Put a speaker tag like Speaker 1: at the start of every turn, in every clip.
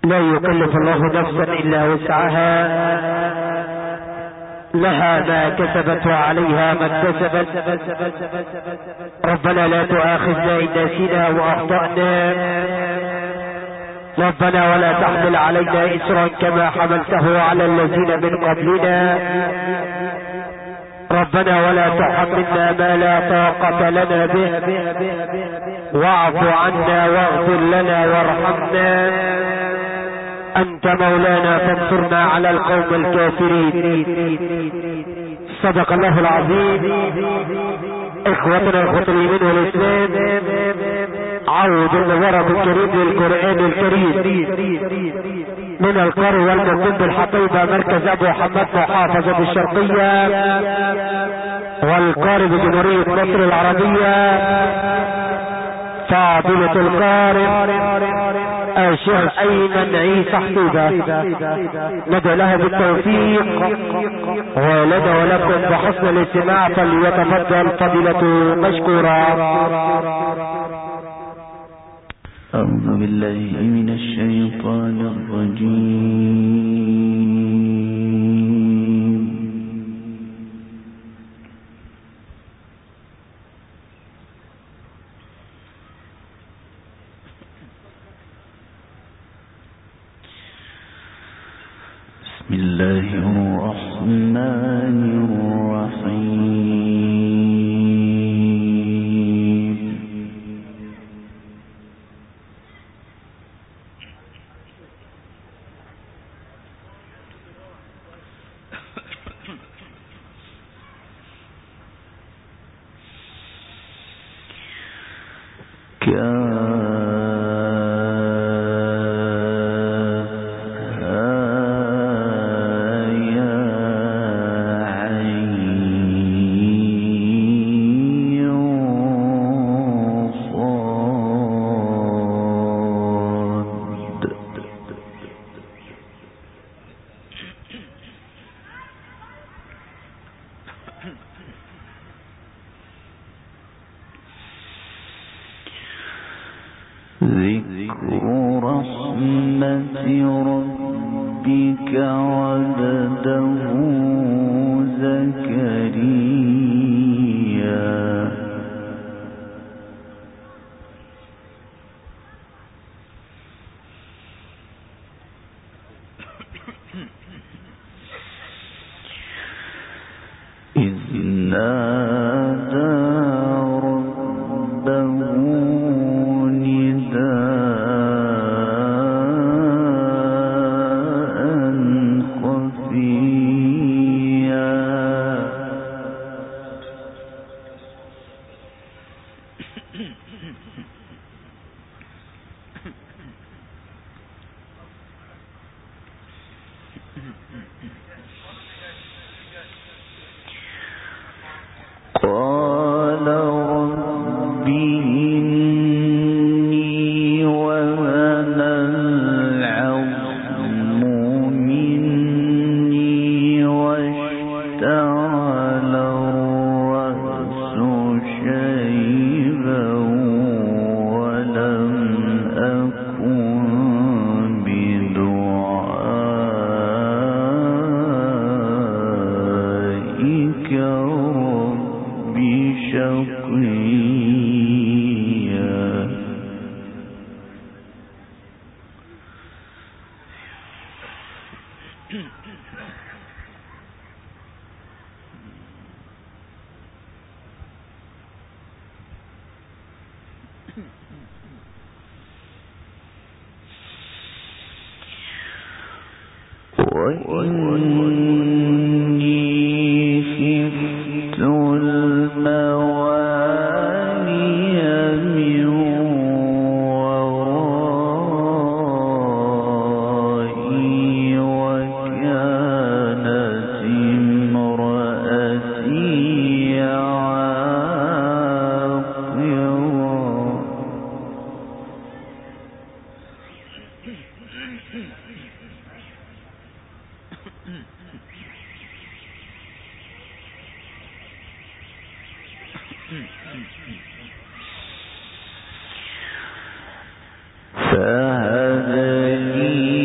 Speaker 1: لا يكلف الله نفسا إلا وسعها، لها ما كسبت وعليها ما اكتسبت. ربنا لا تؤاخذنا إن نسينا وأخطأنا، ربنا ولا تحمل علينا إسرا كما حملته على الذين من قبلنا، ربنا ولا تحملنا ما لا طاقة لنا به، واعف عنا واغفر لنا وارحمنا، أنت مولانا فانصرنا على القوم الكافرين. صدق الله العظيم. إخوتنا الخطريين والإسلام، عود الورد الكريم للقرآن الكريم من القرى والمقيم بالحقيبة مركز أبو حمد محافظة الشرقية والقارئ بجمهورية مصر العربية، فاضلة القارئ الشيخ أيمن عيسى حبيبة، ندعو له بالتوفيق ولدى ولكم بحسن الاستماع، فليتفضل فضيلة مشكورا.
Speaker 2: أعوذ بالله من الشيطان الرجيم. بسم الله الرحمن الرحيم. ذكر رحمة ربك عبده زكريا. إذ نادى ربه قال رب إني وهن العظم مني واشتعل الرأس شيبا ولم أكن بدعائك رب شقيا. وإني خفت الموالي من ورائي وكانت امرأتي عاقرا. فهب لي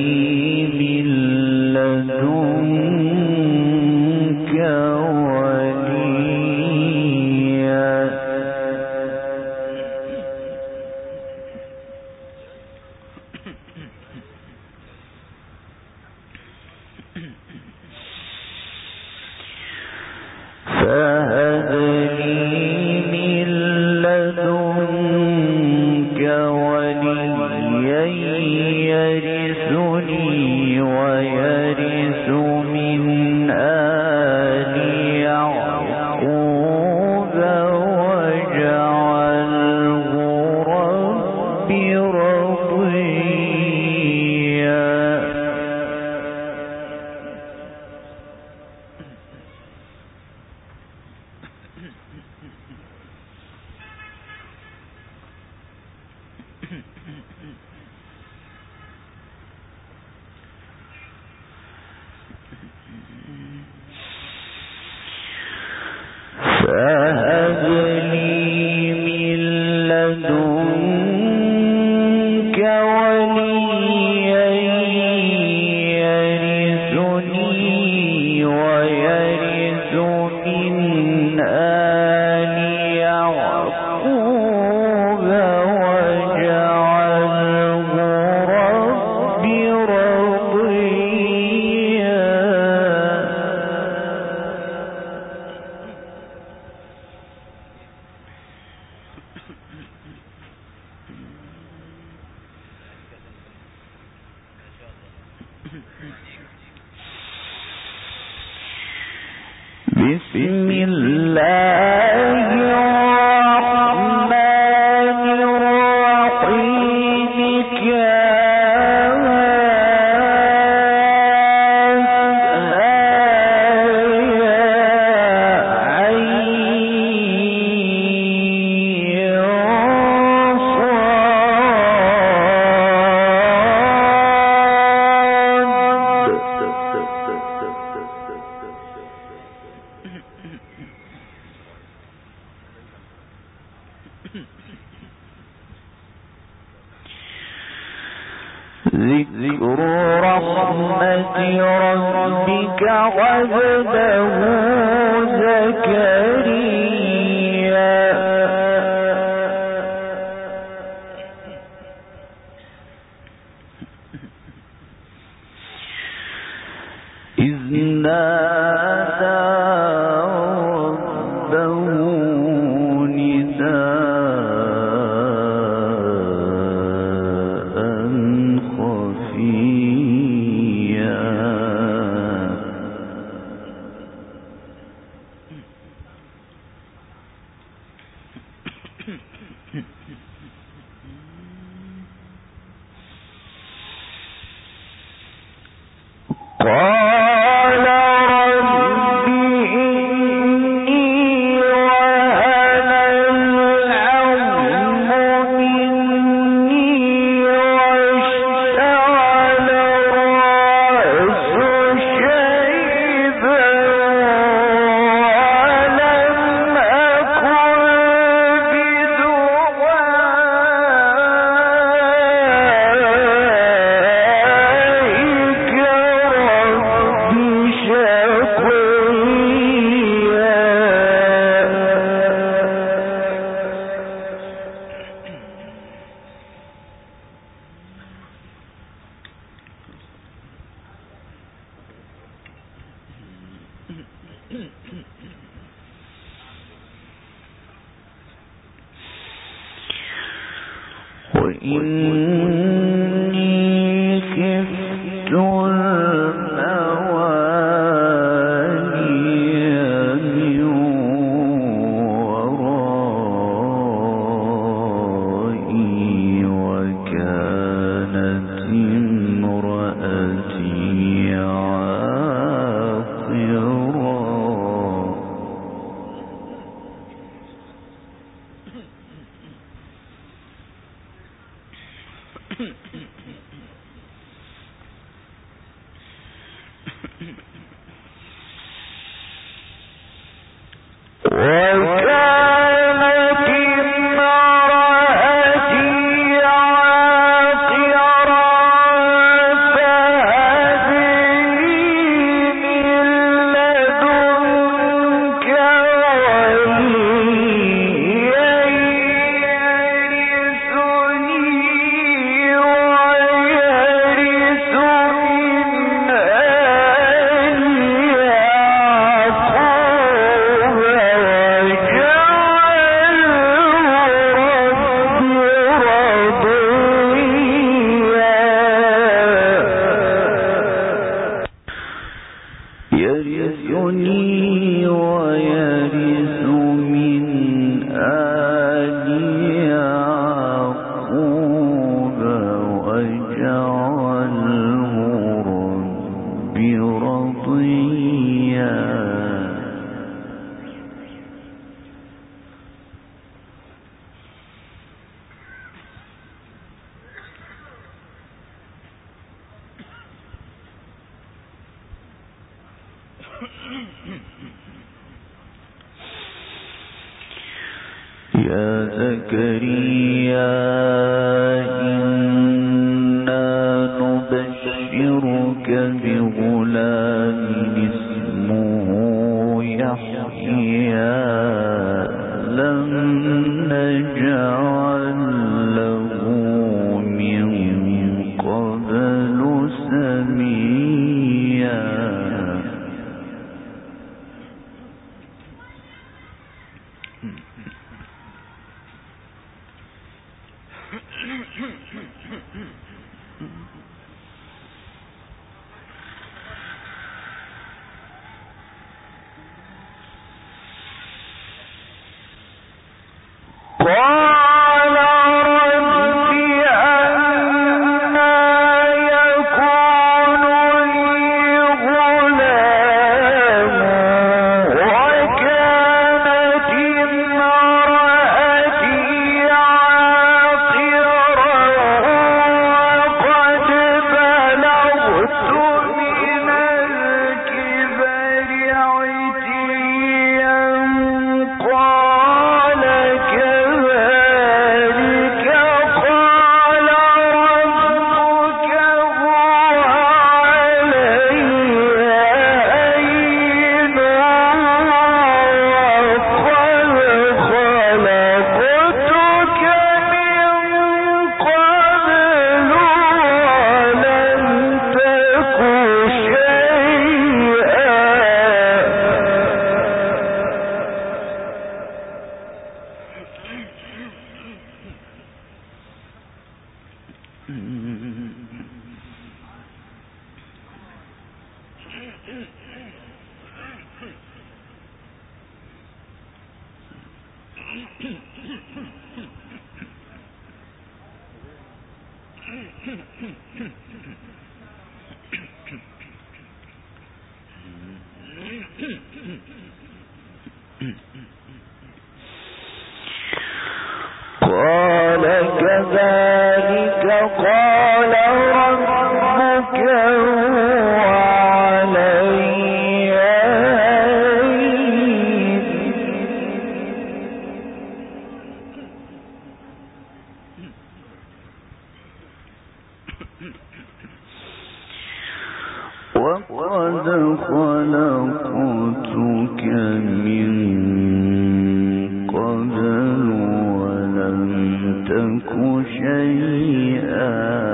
Speaker 2: بسم الله الرحمن الرحيم ذكر رحمة ربك عبده زكريا إذ نادى ربه قال رب إني وهن العظم مني واشتعل الرأس شيبا ولم أكن وإني خفت الموالي من ورائي وكانت امرأتي عاقرا وجعله يا زكريا إنا نبشرك بغلام اسمه يحيى لم نجعل له من قبل سميا. قال كذلك قال ربك هو علي وقد خلقتك من قبل ولم تك شيئا.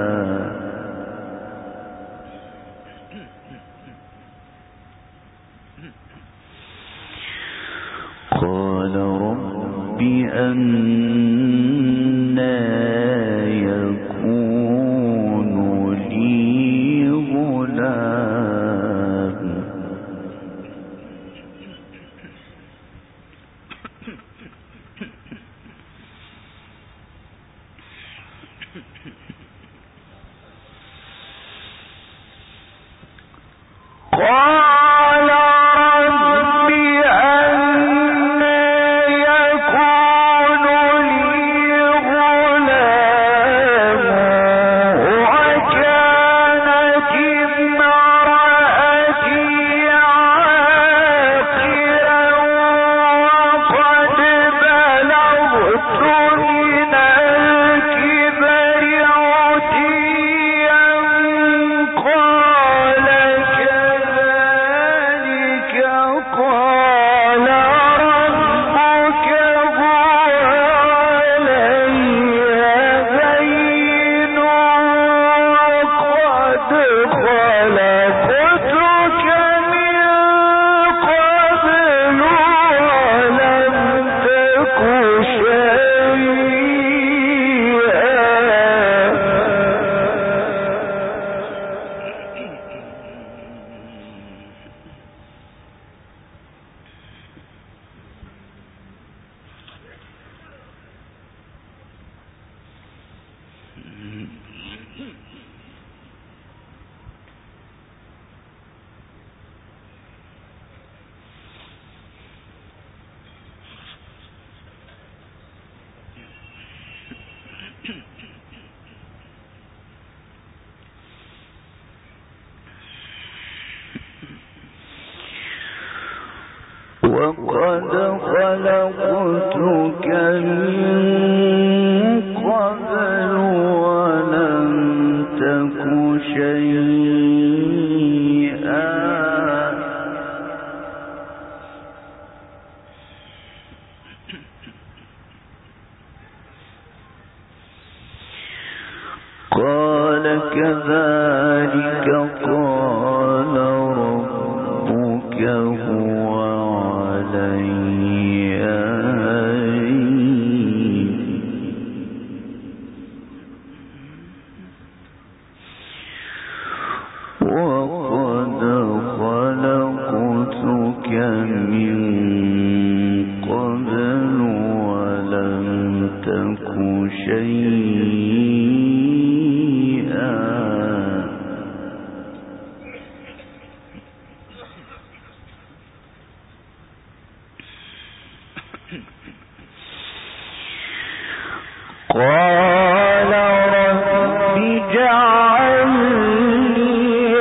Speaker 2: قال رب أنى يكون لي غلام قال رب أنى يكون لي غلام وكانت امرأتي عاقرا وقد بلغت من الكبر وقد خلقتك من قبل ولم تك شيئا قال كذلك قال ربك هو علي هين وقد خلقتك من قبل ولم تك شيئا قال رب اجعل لي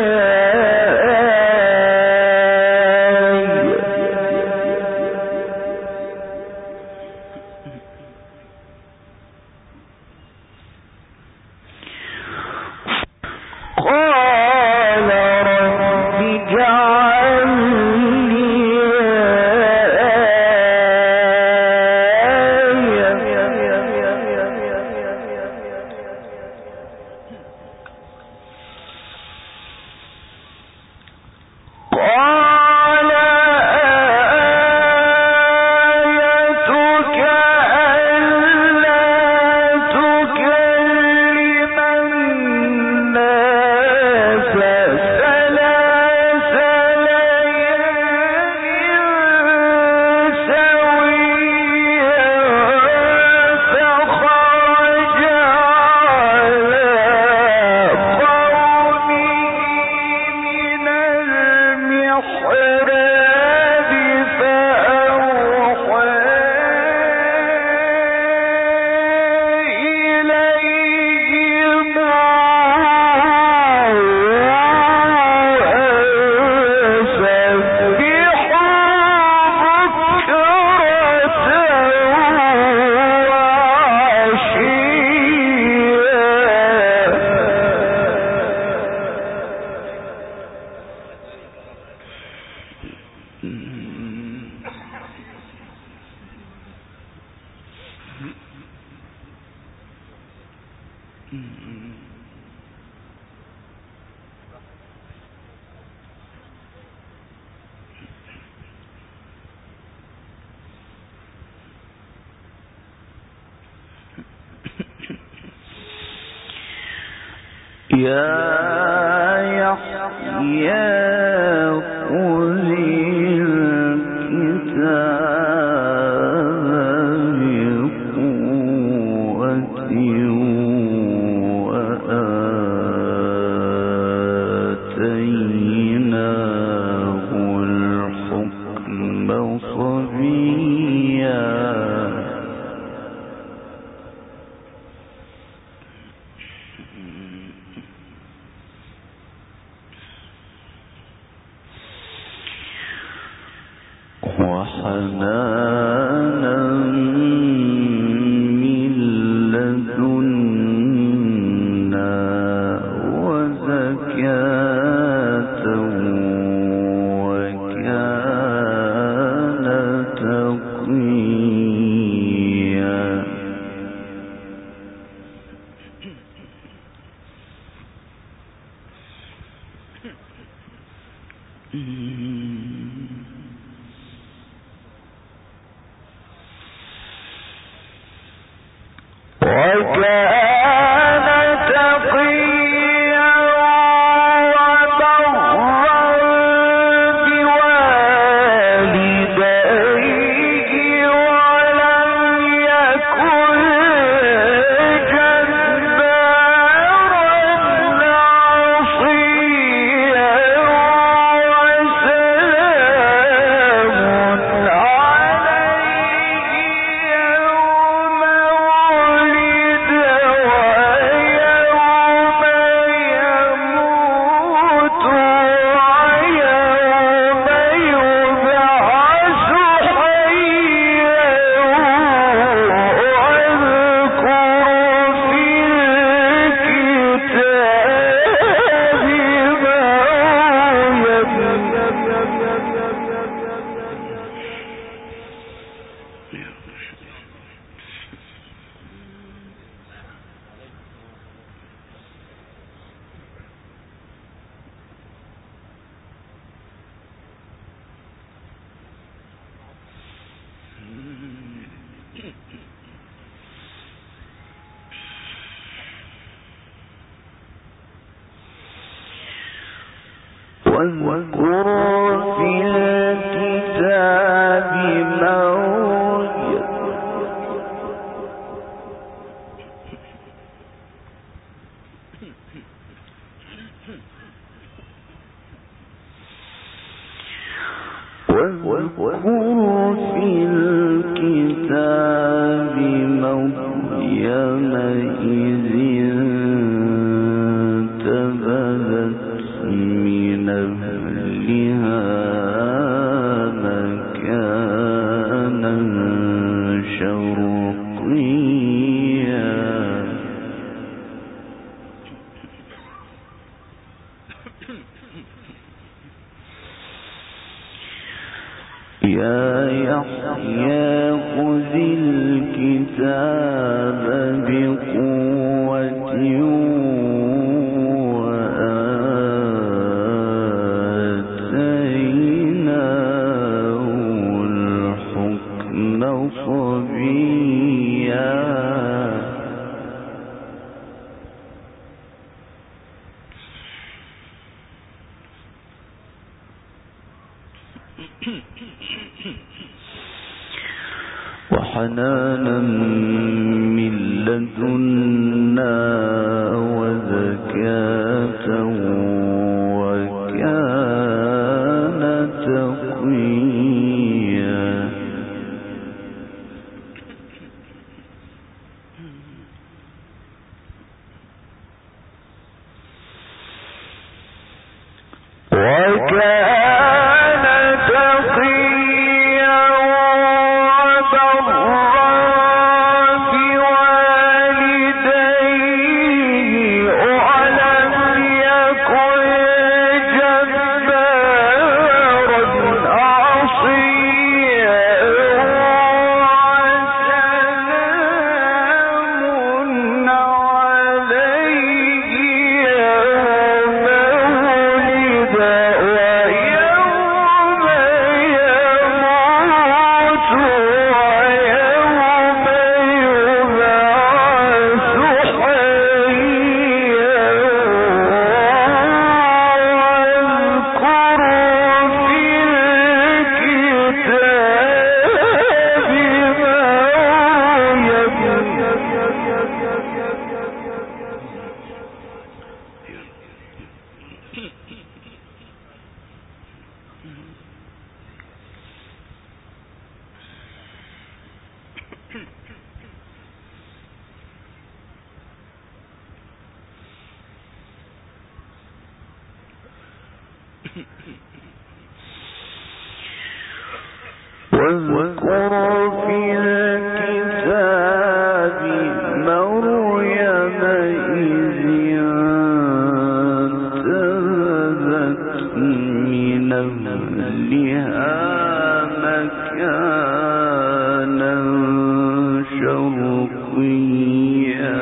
Speaker 2: يا يحيى خذ الكتاب بقوة وآتيناه الحكم صبيا وحنانا من لدنا وزكاة وكان تقيا واذكر في الكتاب مريم إذ انتبذت من أهلها مكانا شرقيا يا يحيى خذ الكتاب بقوة وآتيناه الحكم صبيا وحنانا من لدنا وزكاة وكان تقيا واذكر في الكتاب مريم إذ انتبذت من أهلها مكانا شرقيا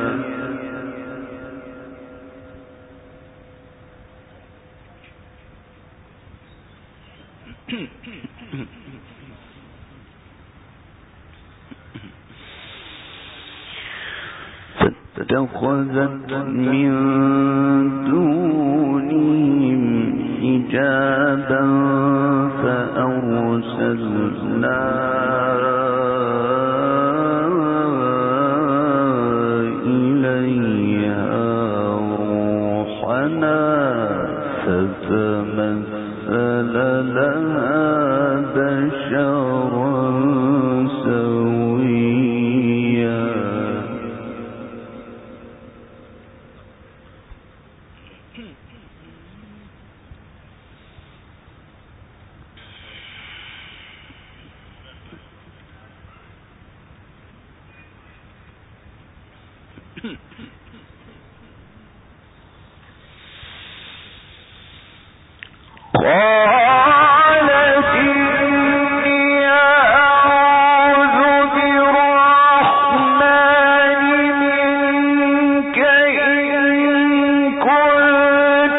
Speaker 2: فاتخذت من دونهم حجابا فأرسلنا إليها روحنا فتمثل لها بشرا سويا قالت إني أعوذ بالرحمن منك إن كنت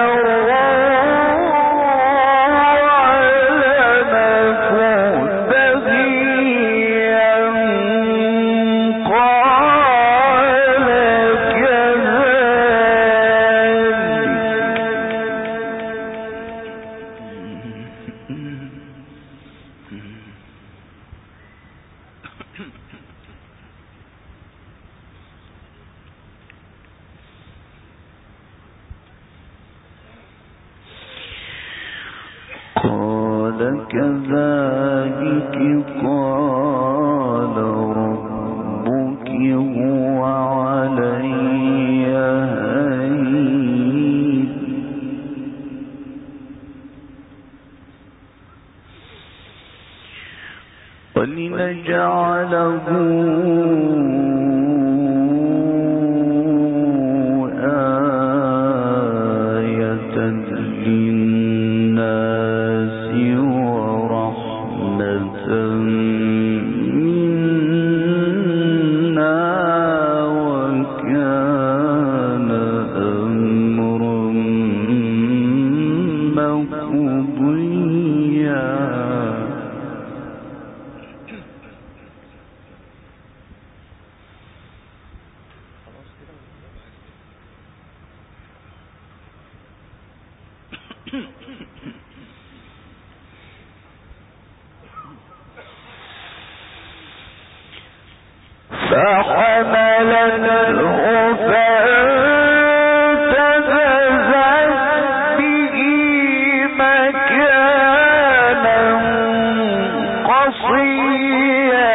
Speaker 2: كذلك قال ربك هو علي هين ولنجعله آية للناس ورحمة منا وكان أمرا مقضيا.
Speaker 1: فحملته فانتبذت به مكانا قصيا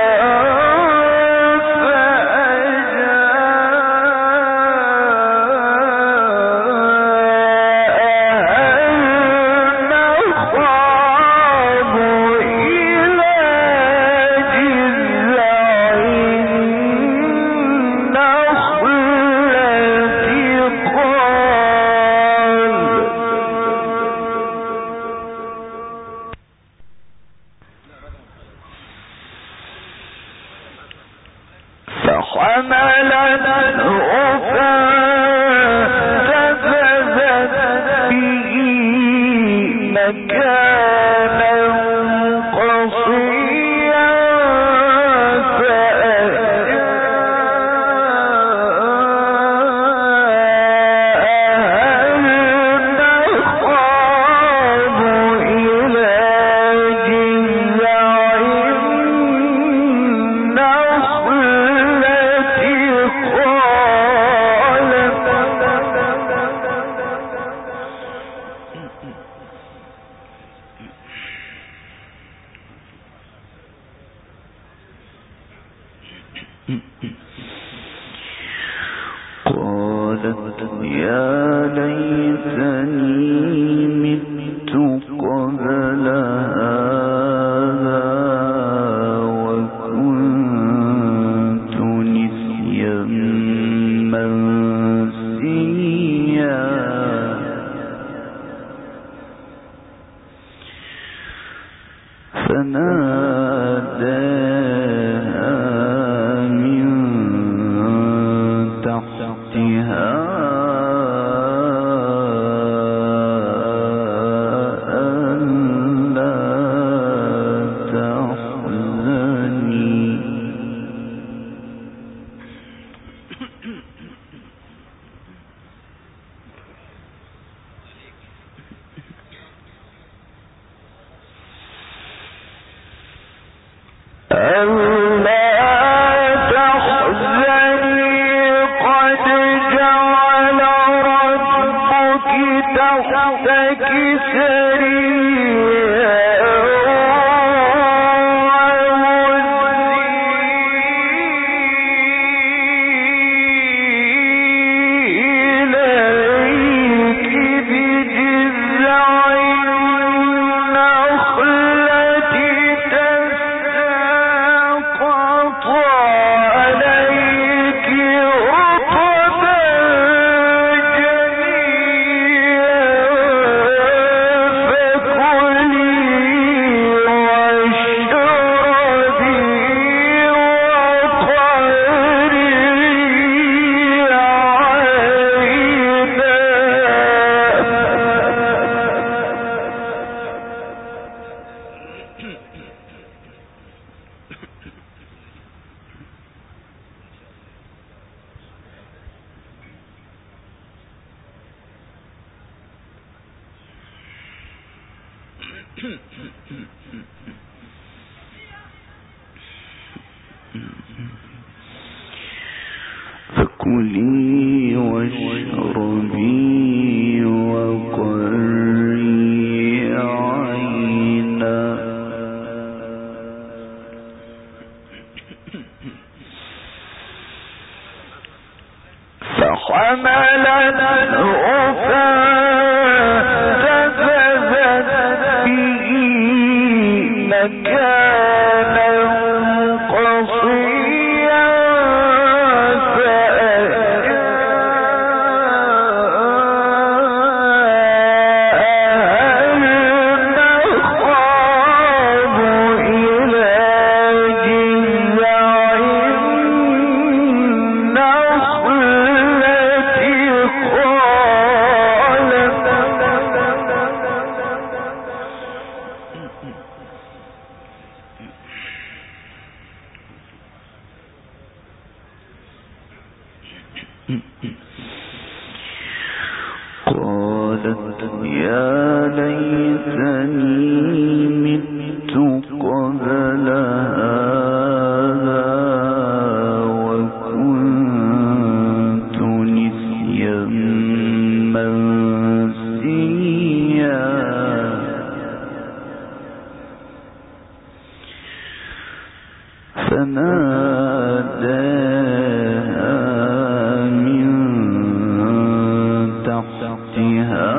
Speaker 2: قالت يا ليتني مت قبل هذا وكنت نسيا منسيا. فناداها من تحتها ألا تحزني
Speaker 1: فكلي
Speaker 2: فكلي واشربي وقري عينا فحملته فانتبذت به مكانا قصيا قالت يا ليتني مت قبل هذا وكنت نسيا منسيا فناداها من تحتها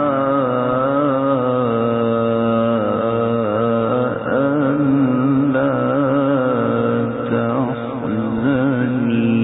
Speaker 2: ألا تحزني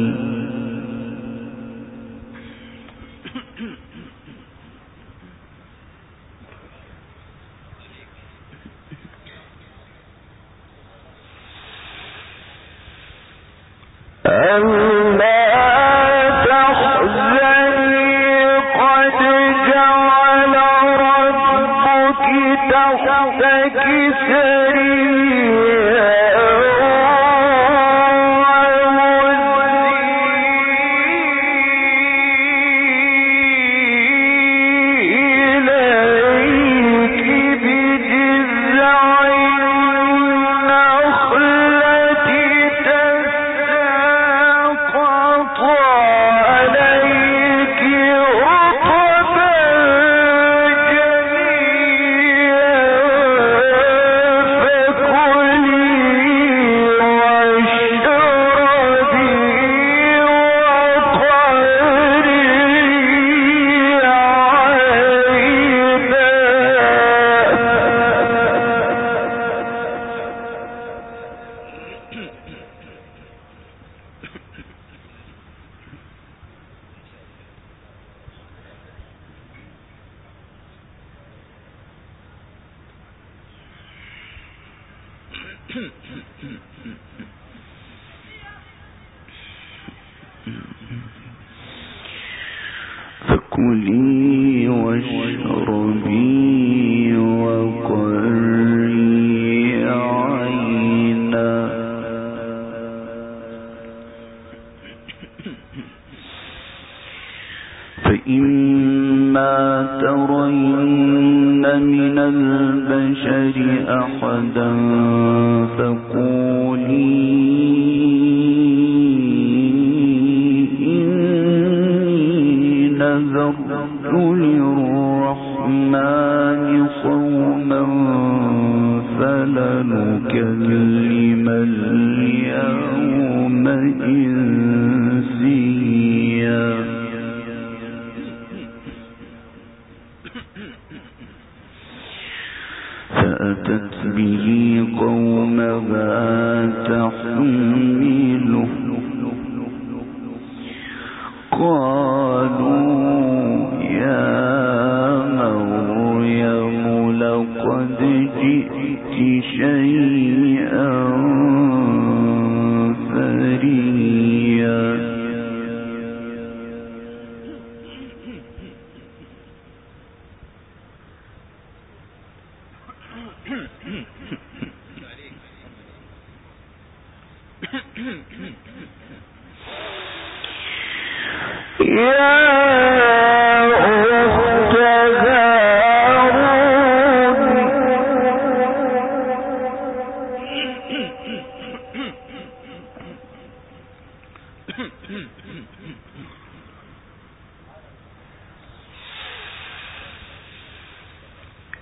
Speaker 2: فكلي واشربي وقري عينا فإما ترين من البشر أحدا فقولي نذرت للرحمن صوما فلنكلم اليوم إنسيا فأتت به قومها تحمله قالوا يا مريم لقد جئت شيئا فريا يا أخت هارون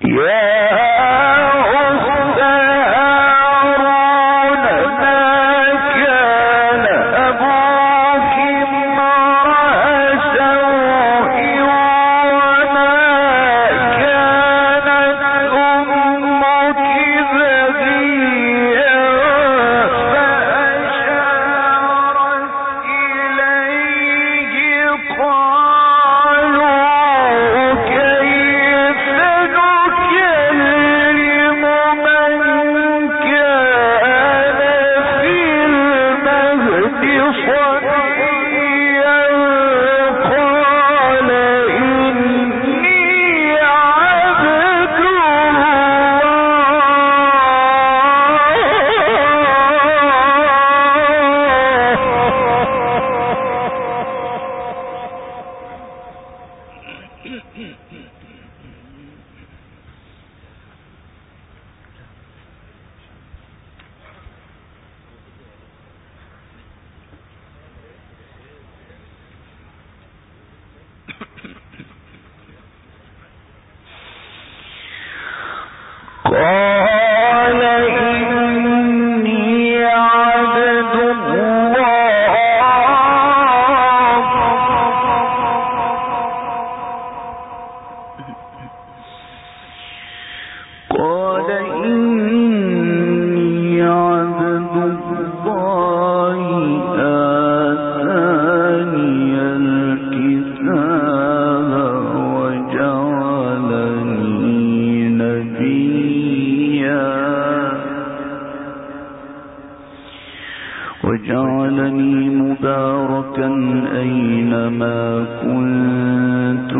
Speaker 2: وجعلني مباركا أينما كنت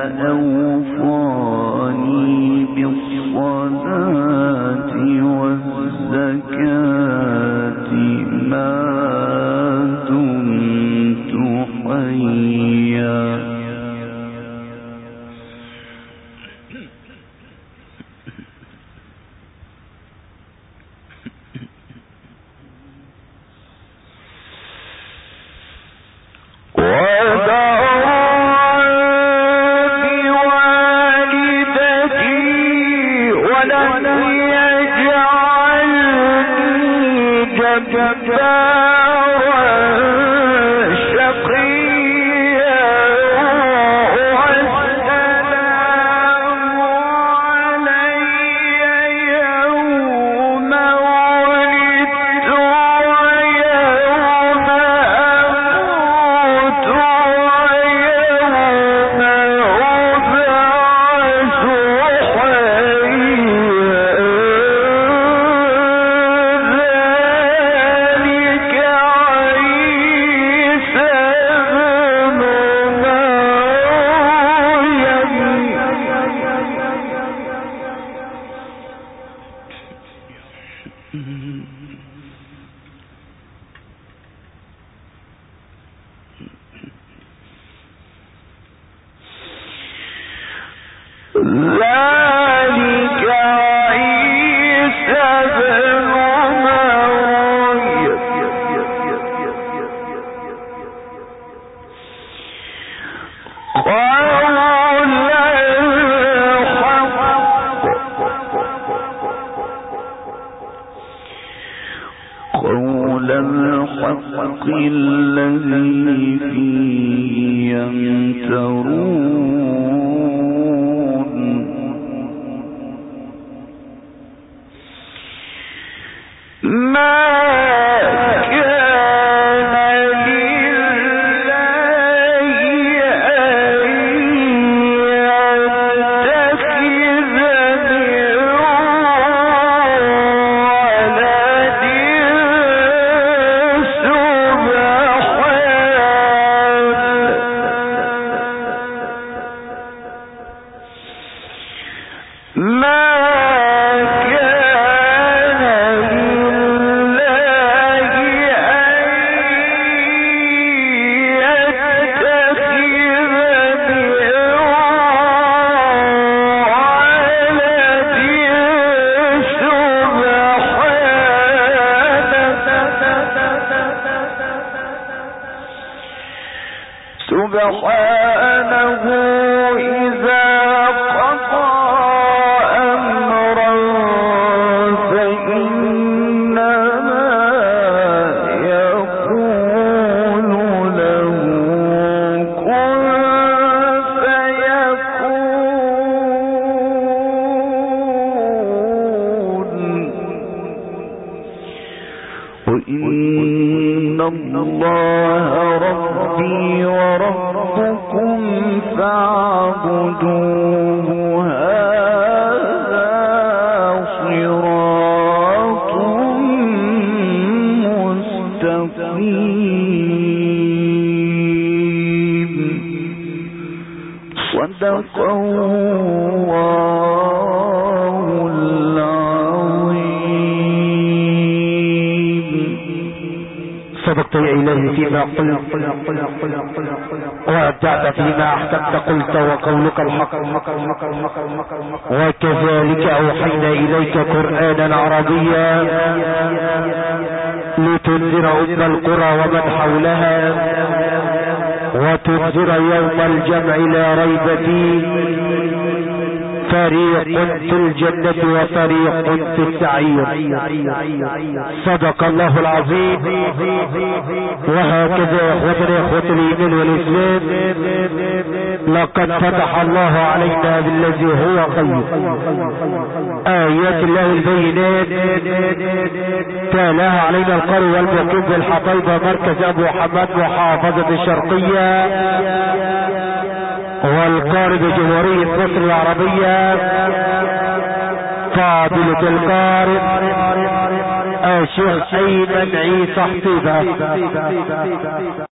Speaker 2: وأوصاني بالصلاة والزكاة ما دمت حيا. قول الحق الذي فيه يمترون ما سبحانه إذا قضى الله ربي وربكم فاعبدوه هذا صراط مستقيم. صدق الله العظيم.
Speaker 1: صدقت يا إلهي فيما قلت وأبدعت فيما أحسبت قلت وقولك الحق، وكذلك أوحينا إليك قرآنا عربيا لتنذر أم القرى ومن حولها وتنذر يوم الجمع لا ريب فيه، فريق في الجنة وفريق في السعير. صدق الله العظيم. وهكذا اخوتنا اخوة الايمان والاسلام، لقد فتح الله علينا بالذي هو خير، ايات الله البينات تلاها علينا القارئ والمقيم بالحطيبة مركز ابو حماد محافظة الشرقية والقارئ بجمهورية مصر العربية فاضلة القارئ الشيخ ايمن عيسى حطيبة.